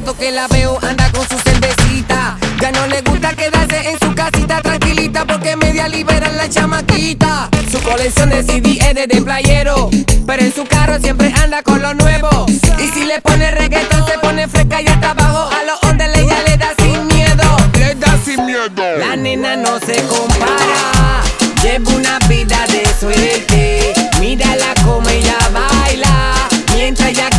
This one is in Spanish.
rato que la veo anda con su cervecita. Ya no le gusta quedarse en su casita tranquilita, porque media libera la chamaquita. Su colección de CD es de playero, pero en su carro siempre anda con lo nuevo. Y si le pone reggaetón se pone fresca y hasta abajo a los ondes ella le da sin miedo. Le da sin miedo. La nena no se compara, lleva una vida de suerte. Mírala como ella baila, mientras ella